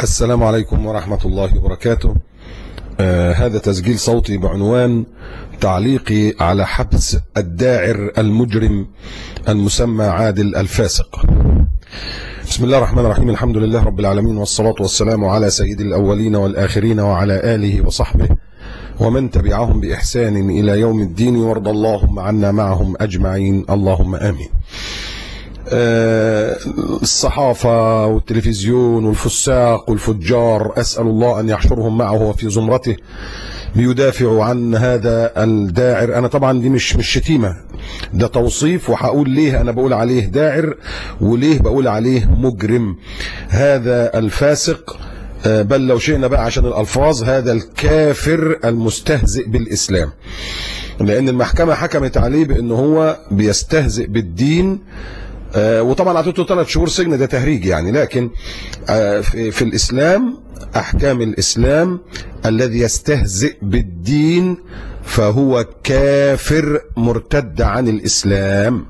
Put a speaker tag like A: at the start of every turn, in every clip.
A: السلام عليكم ورحمة الله وبركاته. هذا تسجيل صوتي بعنوان تعليقي على حبس الداعر المجرم المسمى عادل الفاسق. بسم الله الرحمن الرحيم، الحمد لله رب العالمين، والصلاة والسلام على سيد الأولين والآخرين وعلى آله وصحبه ومن تبعهم بإحسان إلى يوم الدين، وارض اللهم عنا معهم أجمعين، اللهم آمين. الصحافة والتلفزيون والفساق والفجار أسأل الله أن يحشرهم معه وفي زمرته بيدافعوا عن هذا الداعر. أنا طبعا دي مش شتيمة، ده توصيف، وهقول ليه أنا بقول عليه داعر وليه بقول عليه مجرم. هذا الفاسق، بل لو شئنا بقى عشان الألفاظ، هذا الكافر المستهزئ بالإسلام، لأن المحكمة حكمت عليه بأنه هو بيستهزئ بالدين، وطبعا اعطيته 3 شهور سجن، ده تهريج يعني. لكن في الإسلام، أحكام الإسلام، الذي يستهزئ بالدين فهو كافر مرتد عن الإسلام.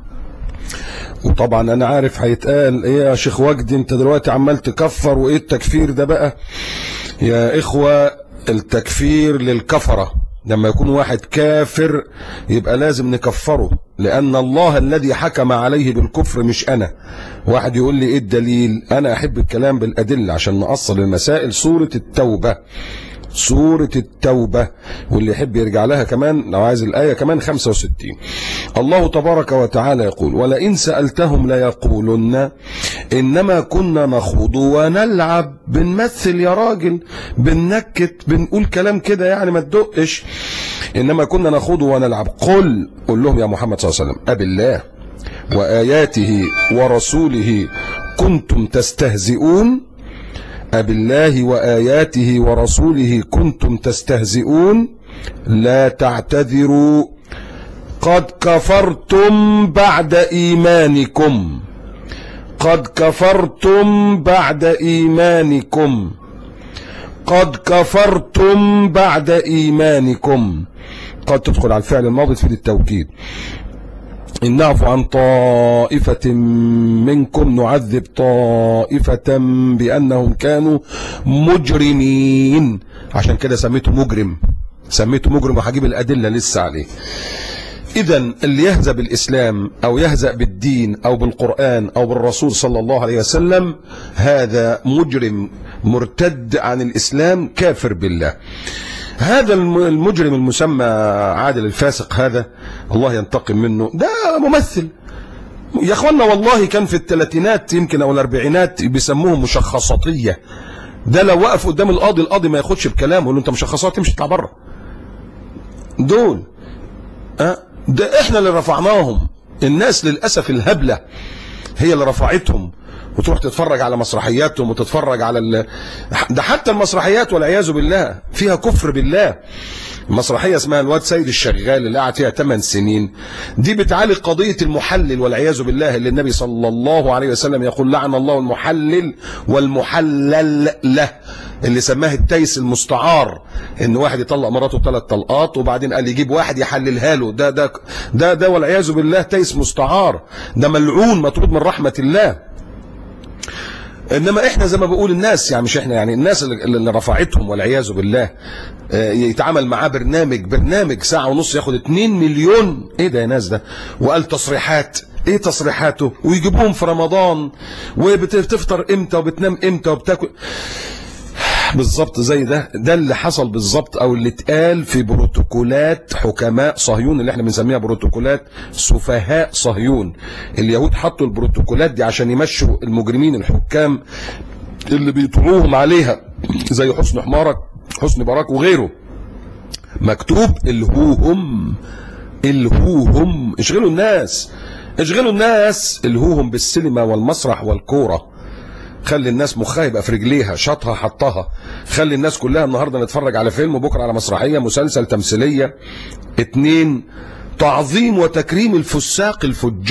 A: وطبعا أنا عارف هيتقال إيه يا شيخ وجدي أنت دلوقتي عمال تكفر، وإيه التكفير ده بقى؟ يا إخوة، التكفير للكفرة. لما يكون واحد كافر يبقى لازم نكفره، لأن الله الذي حكم عليه بالكفر مش أنا. واحد يقول لي إيه الدليل؟ أنا أحب الكلام بالأدلة عشان نأصل المسائل. سورة التوبة، سورة التوبة، واللي يحب يرجع لها كمان لو عايز الآية كمان 65. الله تبارك وتعالى يقول: ولئن سألتهم ليقولن إنما كنا نخوض ونلعب. بنمثل يا راجل، بننكت، بنقول كلام كده يعني، ما تدقش. إنما كنا نخوض ونلعب. قل لهم يا محمد صلى الله عليه وسلم: أب الله وآياته ورسوله كنتم تستهزئون؟ أبالله وآياته ورسوله كنتم تستهزئون؟ لا تعتذروا قد كفرتم بعد إيمانكم، قد كفرتم بعد إيمانكم، قد كفرتم بعد إيمانكم. قد تدخل على الفعل الماضي تفيد التوكيد. إن نعفو عن طائفة منكم نعذب طائفة بأنهم كانوا مجرمين. عشان كده سميته مجرم، سميته مجرم، وهجيب الأدلة لسه عليه. إذن اللي يهزأ بالإسلام أو يهزأ بالدين أو بالقرآن أو بالرسول صلى الله عليه وسلم، هذا مجرم مرتد عن الإسلام، كافر بالله. هذا المجرم المسمى عادل الفاسق، هذا الله ينتقم منه، ده ممثل يا اخوانا. والله كان في الثلاثينات يمكن او الاربعينات بيسموه مشخصاتيه. ده لو وقف قدام القاضي ما ياخدش بكلامه، يقول له انت مشخصات، تمشي تطلع بره. دول ده احنا اللي رفعناهم. الناس للاسف الهبله هي اللي رفعتهم، وتروح تتفرج على مسرحياتهم وتتفرج على ده حتى المسرحيات والعياذ بالله فيها كفر بالله. مسرحيه اسمها الواد سيد الشغال اللي قعد فيها 8 سنين، دي بتعالج قضيه المحلل والعياذ بالله، اللي النبي صلى الله عليه وسلم يقول: لعن الله المحلل والمحلل له، اللي سماه التيس المستعار، ان واحد يطلق مراته 3 طلقات وبعدين قال يجيب واحد يحللها له. ده والعياذ بالله تيس مستعار، ده ملعون مطرود من رحمه الله. انما احنا زي ما بقول الناس، يعني مش احنا، يعني الناس اللي رفعتهم والعياذ بالله، يتعامل معاه برنامج ساعة ونص ياخد 2 مليون. ايه ده يا ناس ده؟ وقال تصريحات، ايه تصريحاته؟ ويجيبوهم في رمضان، وبتفطر امتى وبتنام امتى وبتاكل بالظبط زي ده اللي حصل بالظبط، او اللي اتقال في بروتوكولات حكماء صهيون، اللي احنا بنسميها بروتوكولات سفهاء صهيون. اليهود حطوا البروتوكولات دي عشان يمشوا المجرمين الحكام اللي بيطلعوهم عليها، زي حسني مبارك وغيره. مكتوب الهوهم اشغلوا الناس الهوهم بالسينما والمسرح والكوره. خلي الناس مخها يبقى في رجليها، شطها حطها. خلي الناس كلها النهارده نتفرج على فيلم، وبكره على مسرحيه، مسلسل، تمثيليه. 2، تعظيم وتكريم الفساق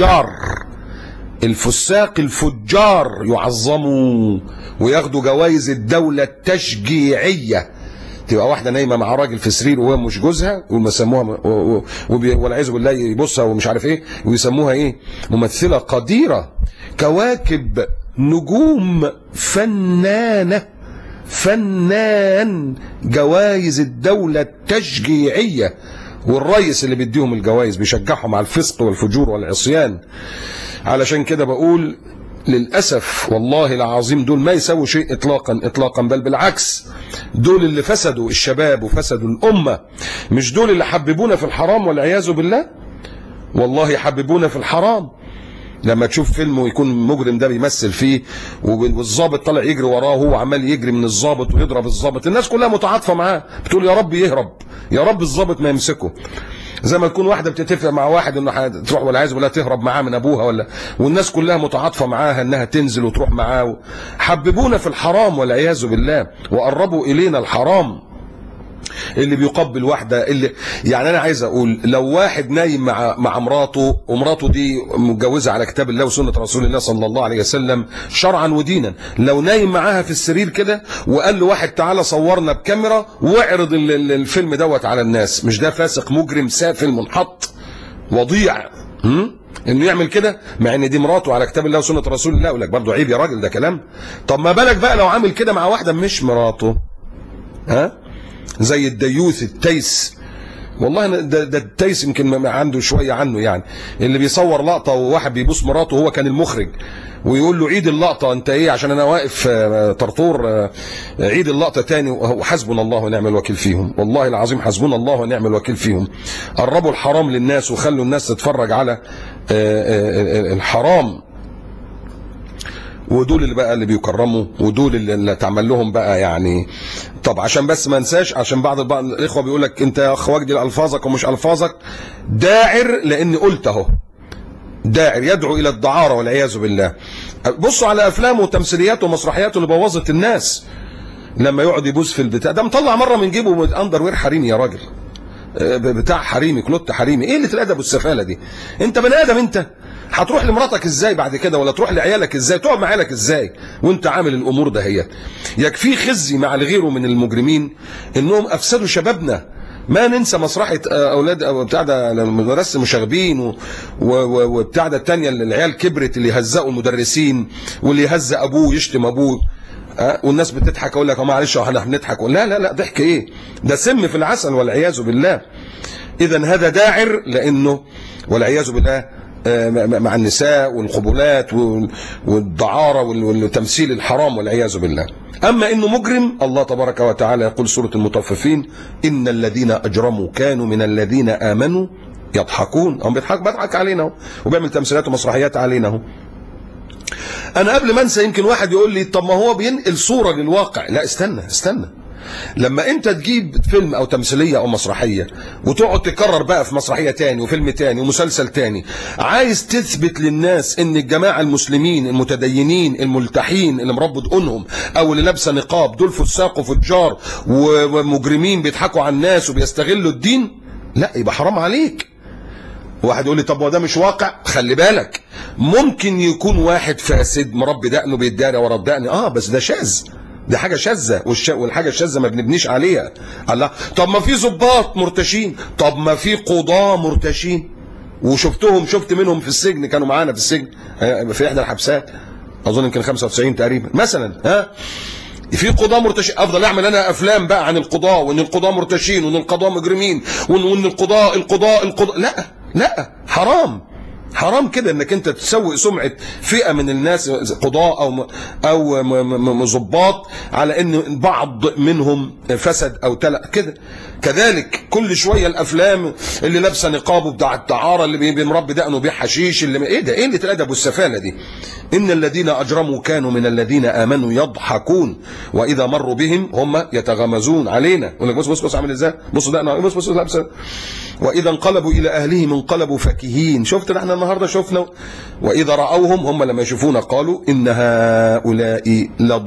A: الفجار يعظموا وياخدوا جوائز الدوله التشجيعيه. تبقى واحده نايمه مع راجل في سرير وهو مش جوزها، ويسموها والعياذ بالله يبصها ومش عارف ايه، ويسموها ايه؟ ممثله قديره، كواكب، نجوم، فنانه. فنان جوائز الدولة التشجيعية، والرئيس اللي بيديهم الجوائز بيشجعهم على الفسق والفجور والعصيان. علشان كده بقول للأسف والله العظيم دول ما يسووا شيء إطلاقا إطلاقا، بل بالعكس دول اللي فسدوا الشباب وفسدوا الأمة. مش دول اللي حببونا في الحرام والعياذ بالله، والله حببونا في الحرام. لما تشوف فيلم ويكون مجرم ده بيمثل فيه والضابط طالع يجري وراه وهو عمال يجري من الضابط ويضرب الضابط، الناس كلها متعاطفه معاه، بتقول يا رب يهرب، يا رب الضابط ما يمسكه. زي ما تكون واحده بتتفق مع واحد انه تروح والعياذ بالله تهرب معاه من ابوها ولا، والناس كلها متعاطفه معاها انها تنزل وتروح معاه. حببونا في الحرام والعياذ بالله وقربوا الينا الحرام. اللي بيقبل واحده، اللي يعني انا عايز اقول لو واحد نايم مع مراته، ومراته دي متجوزه على كتاب الله وسنه رسول الله صلى الله عليه وسلم شرعا ودينا، لو نايم معاها في السرير كده وقال له واحد تعالى صورنا بكاميرا واعرض الفيلم دوت على الناس، مش ده فاسق مجرم سافل منحط وضيع انه يعمل كده؟ مع ان دي مراته على كتاب الله وسنه رسول الله. يقول لك برضه عيب يا راجل، ده كلام. طب ما بالك بقى لو عامل كده مع واحده مش مراته؟ زي الديوث التيس، والله ده التيس يمكن عنده شويه عنه، يعني اللي بيصور لقطه وواحد بيبوس مراته وهو كان المخرج، ويقول له عيد اللقطه انت ايه عشان انا واقف طرطور، عيد اللقطه تاني. وحسبنا الله ونعم الوكيل فيهم، والله العظيم حسبنا الله ونعم الوكيل فيهم. قربوا الحرام للناس وخلوا الناس تتفرج على الحرام. ودول اللي بقى اللي بيكرموا، ودول اللي تعمل لهم بقى يعني. طب عشان بس ما انساش، عشان بعض الاخوه بيقول لك انت يا اخ وجدي الفاظك ومش الفاظك، داعر لاني قلت اهو، داعر يدعو الى الدعاره والعياذ بالله. بصوا على افلامه وتمثيلياته ومسرحياته اللي بوظت الناس، لما يقعد يبوس في البتاع ده، مطلع مره من جيبه اندر وير حريمي يا راجل، بتاع حريمي، كلوت حريمي. ايه اللي الادب والسفاله دي؟ انت بني ادم، انت هتروح لمراتك ازاي بعد كده؟ ولا تروح لعيالك ازاي؟ تقعد مع عيالك ازاي وانت عامل الامور ده؟ هي يكفي خزي مع غيره من المجرمين انهم افسدوا شبابنا. ما ننسى مسرحيه اولاد او بتاع ده مدرسه مشاغبين وبتاع ده الثانيه اللي العيال كبرت، اللي يهزقوا المدرسين واللي يهزق ابوه يشتم ابوه، والناس بتضحك. اقول لك معلش احنا بنضحك، لا لا لا ضحك ايه؟ ده سم في العسل والعياذ بالله. اذا هذا داعر لانه والعياذ بالله مع النساء والقبلات والدعاره والتمثيل الحرام والعياذ بالله. اما انه مجرم، الله تبارك وتعالى يقول سوره المطففين: ان الذين اجرموا كانوا من الذين امنوا يضحكون. هم بيضحك علينا وبيعمل تمثيلات ومسرحيات علينا. انا قبل ما انسى، يمكن واحد يقول لي طب ما هو بينقل صوره للواقع. لا استنى، لما انت تجيب فيلم او تمثيليه او مسرحيه وتقعد تكرر بقى في مسرحيه تاني وفيلم تاني ومسلسل تاني، عايز تثبت للناس ان الجماعه المسلمين المتدينين الملتحين اللي مربوا دقونهم او اللي لابسه نقاب دول فساق وفجار ومجرمين بيضحكوا على الناس وبيستغلوا الدين، لا يبقى حرام عليك. واحد يقول لي طب وده مش واقع؟ خلي بالك، ممكن يكون واحد فاسد مربي دقنه بيتدارى ورا الدقن، بس ده شاذ، دي حاجه شاذه، والحاجه الشاذه ما بنبنيش عليها. الله، طب ما في ضباط مرتشين، طب ما في قضاه مرتشين، شفت منهم في السجن، كانوا معانا في السجن في احدى الحبسات، اظن يمكن 95 تقريبا مثلا. في قضاه مرتشين. افضل اعمل انا افلام بقى عن القضاه، وان القضاه مرتشين، وان القضاه مجرمين، وان القضاه لا، حرام كده انك انت تسوي سمعه فئه من الناس قضاء او ضباط على ان بعض منهم فسد او كده. كذلك كل شويه الافلام اللي لابسه نقابه بتاع الدعاره، اللي مربي دقنه بيه حشيش، اللي ايه ده؟ ايه اللي الادب والسفاله دي؟ ان الذين اجرموا كانوا من الذين امنوا يضحكون واذا مروا بهم هم يتغمزون علينا. يقول لك بص عامل ازاي، بص دقنه، بص لابسه. واذا انقلبوا الى اهلهم انقلبوا فكهين. شفت احنا النهارده شفنا، واذا راوهم، هم لما يشوفونا قالوا ان هؤلاء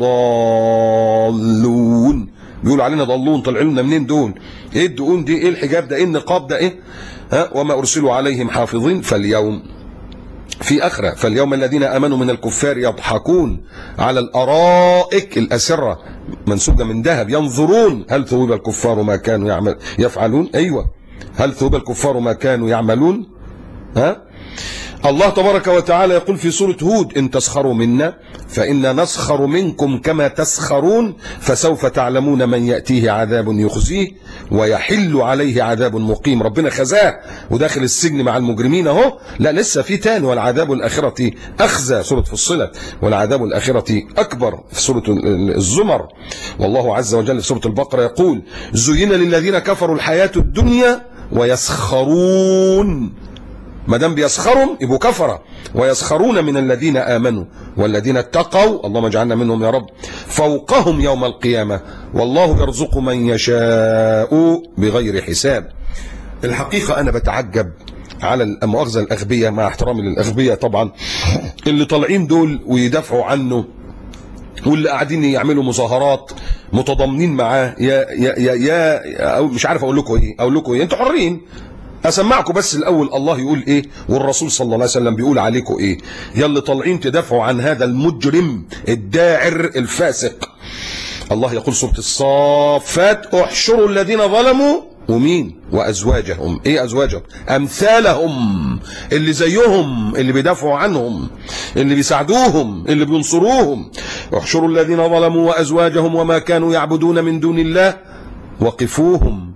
A: لضالون. بيقولوا علينا ضالون، طلعوا لنا منين دول؟ ايه الدقون دي؟ ايه الحجاب ده؟ ايه النقاب ده؟ ايه؟ وما ارسلوا عليهم حافظين. فاليوم في اخره، فاليوم الذين امنوا من الكفار يضحكون على الارائك الاسره منسوجه من ذهب ينظرون هل ثوب الكفار ما كانوا يفعلون. ايوه، هل ثوب الكفار ما كانوا يعملون؟ الله تبارك وتعالى يقول في سورة هود: إن تسخروا منا فإنا نسخر منكم كما تسخرون فسوف تعلمون من يأتيه عذاب يخزيه ويحل عليه عذاب مقيم. ربنا خزاه وداخل السجن مع المجرمين اهو. لا لسه في تاني: والعذاب الآخرة أخزى، سورة فصلت، والعذاب الآخرة أكبر في سورة الزمر. والله عز وجل في سورة البقرة يقول: زين للذين كفروا الحياة الدنيا ويسخرون. ما دام بيسخروا يبقوا كفرة. ويسخرون من الذين آمنوا والذين اتقوا، اللهم اجعلنا منهم يا رب، فوقهم يوم القيامة والله يرزق من يشاء بغير حساب. الحقيقة أنا بتعجب على المؤاخذة الأغبياء، مع احترامي للأغبياء طبعا، اللي طالعين دول ويدافعوا عنه، واللي قاعدين يعملوا مظاهرات متضامنين معاه. يا مش عارف اقول لكم ايه، انتوا حرين. اسمعكم بس الاول الله يقول ايه والرسول صلى الله عليه وسلم بيقول عليكم ايه، يا اللي طالعين تدافعوا عن هذا المجرم الداعر الفاسق. الله يقول سورة الصافات: احشروا الذين ظلموا ومين وازواجهم. ايه ازواجهم؟ امثالهم، اللي زيهم، اللي بيدافعوا عنهم، اللي بيساعدوهم، اللي بينصروهم. احشروا الذين ظلموا وازواجهم وما كانوا يعبدون من دون الله وقفوهم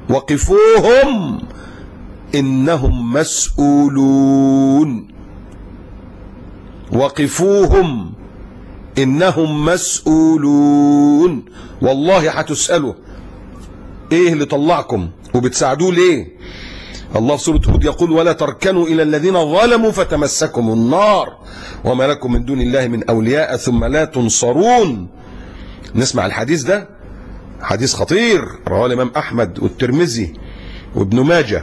A: إنهم مسؤولون. وقفوهم إنهم مسؤولون. والله هتسألوا إيه اللي طلعكم وبتساعدوه ليه؟ الله في سورة هود يقول: ولا تركنوا إلى الذين ظلموا فتمسكم النار وما لكم من دون الله من أولياء ثم لا تنصرون. نسمع الحديث ده، حديث خطير رواه الإمام أحمد والترمذي وابن ماجه.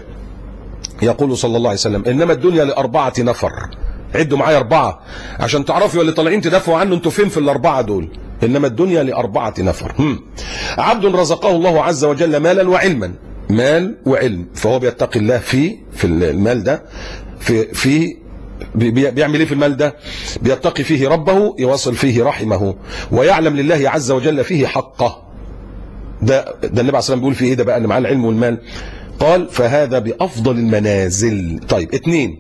A: يقول صلى الله عليه وسلم: إنما الدنيا لأربعة نفر. عدوا معايا 4 عشان تعرفوا اللي طالعين تدافعوا عنه انتوا فين في ال4 دول. إنما الدنيا لأربعة نفر: عبد رزقه الله عز وجل مالا وعلما. مال وعلم، فهو بيتقي الله في المال ده، في بيعمل ايه في المال ده؟ بيتقي فيه ربه، يواصل فيه رحمه، ويعلم لله عز وجل فيه حقه. ده النبي عليه الصلاة والسلام بيقول فيه ايه ده بقى اللي معاه العلم والمال؟ قال: فهذا بأفضل المنازل. طيب 2: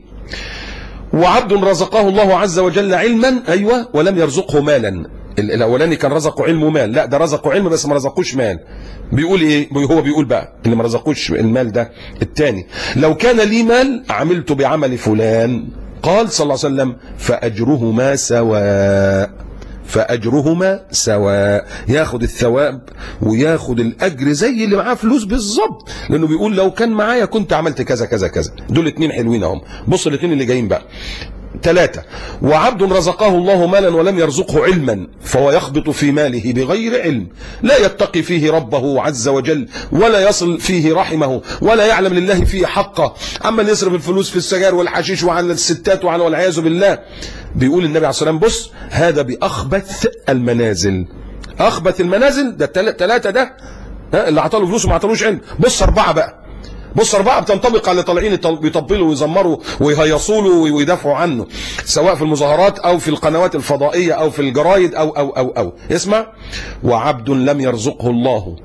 A: وعبد رزقه الله عز وجل علما، ايوه، ولم يرزقه مالا. الاولاني كان رزقه علم ومال، لا ده رزقه علم بس ما رزقوش مال. بيقول ايه؟ هو بيقول بقى اللي ما رزقوش المال ده الثاني: لو كان لي مال عملت بعمل فلان. قال صلى الله عليه وسلم: فأجرهما سواء. فأجرهما سواء، ياخد الثواب وياخد الأجر زي اللي معاه فلوس بالظبط، لأنه بيقول لو كان معايا كنت عملت كذا كذا كذا. دول 2 حلوين اهم. بص ال2 اللي جايين بقى. 3: وعبد رزقه الله مالا ولم يرزقه علما فهو يخبط في ماله بغير علم، لا يتقي فيه ربه عز وجل ولا يصل فيه رحمه ولا يعلم لله فيه حقه، اما يصرف الفلوس في السجاير والحشيش وعلى الستات وعلى والعياذ بالله. بيقول النبي عليه الصلاة والسلام: بص هذا بأخبث المنازل. أخبث المنازل ده 3 ده اللي عطاله فلوس وما عطالوش علم. بص 4 بقى، بص 4 بتنطبق على اللي طالعين بيطبلوا ويزمروا ويهيصوا له ويدافعوا عنه، سواء في المظاهرات او في القنوات الفضائيه او في الجرايد او اسمع: وعبد لم يرزقه الله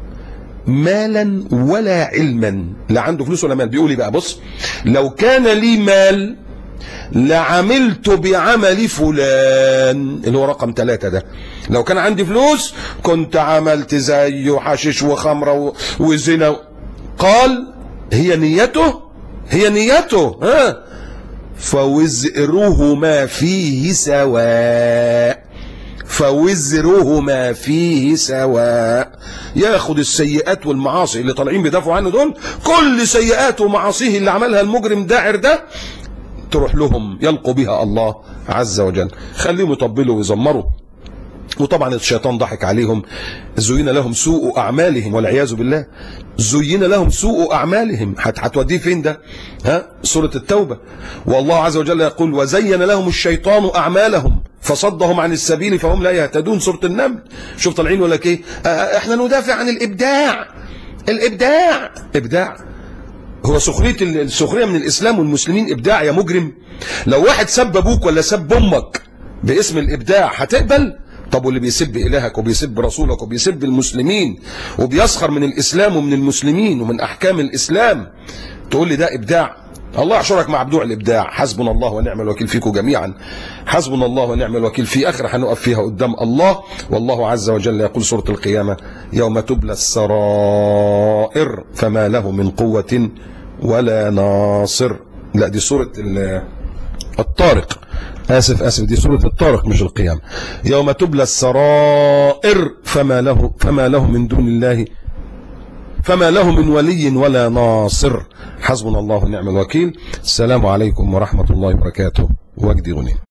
A: مالا ولا علما. لا عنده فلوس ولا مال. بيقول لي بقى: بص لو كان لي مال لعملت بعمل فلان، اللي هو رقم 3 ده. لو كان عندي فلوس كنت عملت زيه حشيش وخمره وزنا. قال: هي نيته فوزرهما فيه سواء. فوزرهما فيه سواء، ياخد السيئات والمعاصي اللي طالعين بيدافعوا عنه دول، كل سيئات ومعاصيه اللي عملها المجرم داعر ده تروح لهم يلقوا بها الله عز وجل. خليهم يطبلوا ويزمروا. وطبعا الشيطان ضحك عليهم. زين لهم سوء أعمالهم والعياذ بالله. زين لهم سوء أعمالهم. هتوديه فين ده؟ سورة التوبة. والله عز وجل يقول: وزين لهم الشيطان أعمالهم فصدهم عن السبيل فهم لا يهتدون. سورة النمل. شوف طالعين يقول لك ايه؟ احنا ندافع عن الإبداع. هو السخرية من الإسلام والمسلمين إبداع يا مجرم؟ لو واحد سب أبوك ولا سب أمك باسم الإبداع هتقبل؟ طب واللي بيسب إلهك وبيسب رسولك وبيسب المسلمين وبيسخر من الإسلام ومن المسلمين ومن أحكام الإسلام تقول لي ده إبداع؟ الله يحشرك مع ابدوع الابداع. حسبنا الله ونعم الوكيل فيكم جميعا. حسبنا الله ونعم الوكيل. في اخر هنقف فيها قدام الله، والله عز وجل يقول سورة القيامة: يوم تبلى السرائر فما له من قوة ولا ناصر. لا دي سورة الطارق، آسف دي سورة الطارق مش القيامة. يوم تبلى السرائر فما له من دون الله، فما له من ولي ولا ناصر. حسبنا الله ونعم الوكيل. السلام عليكم ورحمة الله وبركاته. وجدي غنيم.